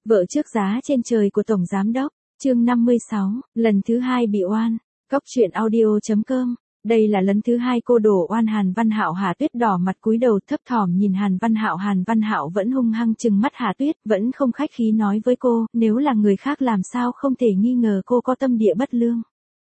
Vợ trước giá trên trời của Tổng Giám Đốc, chương 56, lần thứ 2 bị oan. Cóc truyện audio.com. Đây là lần thứ 2 cô đổ oan Hàn Văn Hạo. Hà Tuyết đỏ mặt cúi đầu thấp thỏm nhìn Hàn Văn Hạo. Hàn Văn Hạo vẫn hung hăng trừng mắt Hà Tuyết, vẫn không khách khí nói với cô, nếu là người khác làm sao không thể nghi ngờ cô có tâm địa bất lương.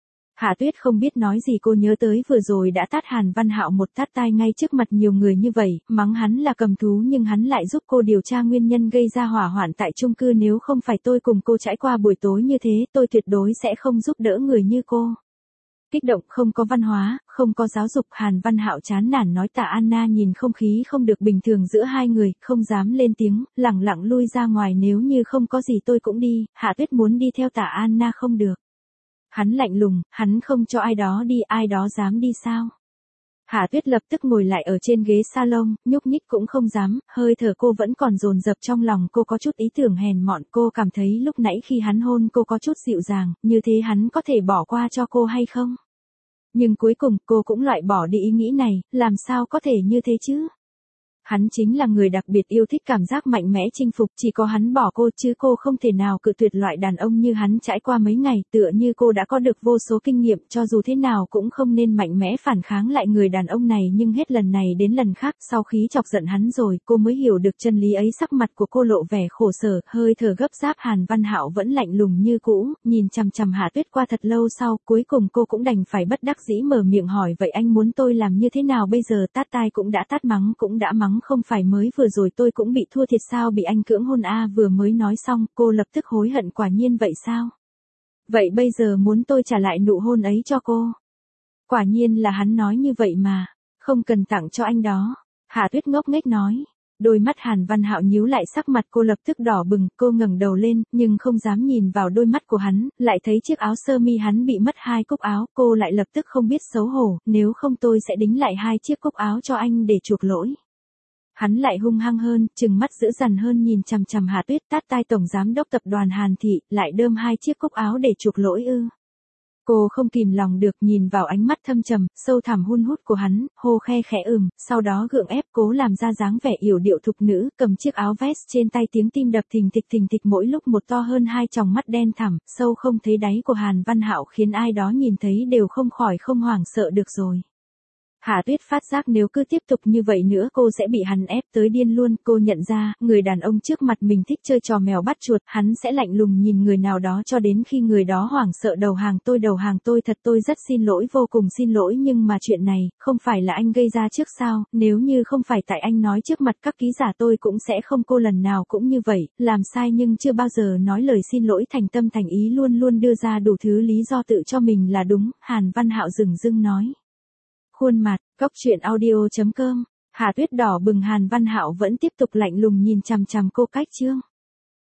Hà Tuyết không biết nói gì, cô nhớ tới vừa rồi đã tát Hàn Văn Hạo một tát tai ngay trước mặt nhiều người như vậy, mắng hắn là cầm thú nhưng hắn lại giúp cô điều tra nguyên nhân gây ra hỏa hoạn tại chung cư. Nếu không phải tôi cùng cô trải qua buổi tối như thế, tôi tuyệt đối sẽ không giúp đỡ người như cô. Kích động, không có văn hóa, không có giáo dục. Hàn Văn Hạo chán nản nói. Tạ Anna nhìn không khí không được bình thường giữa hai người, không dám lên tiếng, lẳng lặng lui ra ngoài. Nếu như không có gì tôi cũng đi. Hạ Tuyết muốn đi theo Tạ Anna không được. Hắn lạnh lùng, hắn không cho ai đó đi, ai đó dám đi sao? Hạ Tuyết lập tức ngồi lại ở trên ghế salon, nhúc nhích cũng không dám, hơi thở cô vẫn còn dồn dập trong lòng. Cô có chút ý tưởng hèn mọn. Cô cảm thấy lúc nãy khi hắn hôn cô có chút dịu dàng, như thế hắn có thể bỏ qua cho cô hay không? Nhưng cuối cùng cô cũng loại bỏ đi ý nghĩ này, làm sao có thể như thế chứ? Hắn chính là người đặc biệt yêu thích cảm giác mạnh mẽ chinh phục, chỉ có hắn bỏ cô chứ cô không thể nào cự tuyệt loại đàn ông như hắn. Trải qua mấy ngày, tựa như cô đã có được vô số kinh nghiệm, cho dù thế nào cũng không nên mạnh mẽ phản kháng lại người đàn ông này. Nhưng hết lần này đến lần khác, sau khi chọc giận hắn rồi, cô mới hiểu được chân lý ấy. Sắc mặt của cô lộ vẻ khổ sở, hơi thở gấp gáp. Hàn Văn Hạo vẫn lạnh lùng như cũ, nhìn chằm chằm Hạ Tuyết qua thật lâu sau, cuối cùng cô cũng đành phải bất đắc dĩ mở miệng hỏi, vậy anh muốn tôi làm như thế nào bây giờ? Tát tai cũng đã tát, mắng cũng đã mắng, không phải mới vừa rồi tôi cũng bị thua thiệt sao, bị anh cưỡng hôn à? Vừa mới nói xong, cô lập tức hối hận. Quả nhiên vậy sao? Vậy bây giờ muốn tôi trả lại nụ hôn ấy cho cô? Quả nhiên là hắn nói như vậy mà, không cần tặng cho anh đó. Hạ Tuyết ngốc nghếch nói. Đôi mắt Hàn Văn Hạo nhíu lại, sắc mặt cô lập tức đỏ bừng. Cô ngẩng đầu lên, nhưng không dám nhìn vào đôi mắt của hắn, lại thấy chiếc áo sơ mi hắn bị mất 2 cúc áo. Cô lại lập tức không biết xấu hổ, nếu không tôi sẽ đính lại 2 chiếc cúc áo cho anh để chuộc lỗi. Hắn lại hung hăng hơn, trừng mắt dữ dằn hơn nhìn chằm chằm Hạ Tuyết. Tát tai Tổng Giám Đốc Tập đoàn Hàn Thị, lại đơm 2 chiếc cúc áo để chuộc lỗi ư? Cô không kìm lòng được nhìn vào ánh mắt thâm trầm, sâu thẳm hun hút của hắn, hô khe khẽ sau đó gượng ép cố làm ra dáng vẻ yểu điệu thục nữ, cầm chiếc áo vest trên tay, tiếng tim đập thình thịch mỗi lúc một to hơn. 2 tròng mắt đen thẳm, sâu không thấy đáy của Hàn Văn Hạo khiến ai đó nhìn thấy đều không khỏi không hoảng sợ được rồi. Hạ Tuyết phát giác nếu cứ tiếp tục như vậy nữa cô sẽ bị hắn ép tới điên luôn. Cô nhận ra, người đàn ông trước mặt mình thích chơi trò mèo bắt chuột, hắn sẽ lạnh lùng nhìn người nào đó cho đến khi người đó hoảng sợ đầu hàng. Đầu hàng tôi thật, tôi rất xin lỗi, vô cùng xin lỗi, nhưng mà chuyện này, không phải là anh gây ra trước sao? Nếu như không phải tại anh nói trước mặt các ký giả tôi cũng sẽ không. Cô lần nào cũng như vậy, làm sai nhưng chưa bao giờ nói lời xin lỗi thành tâm thành ý, luôn luôn đưa ra đủ thứ lý do tự cho mình là đúng. Hàn Văn Hạo dửng dưng nói. Khuôn mặt, cóc truyện audio.com. Hà Tuyết đỏ bừng. Hàn Văn Hạo vẫn tiếp tục lạnh lùng nhìn chằm chằm cô. Cách chương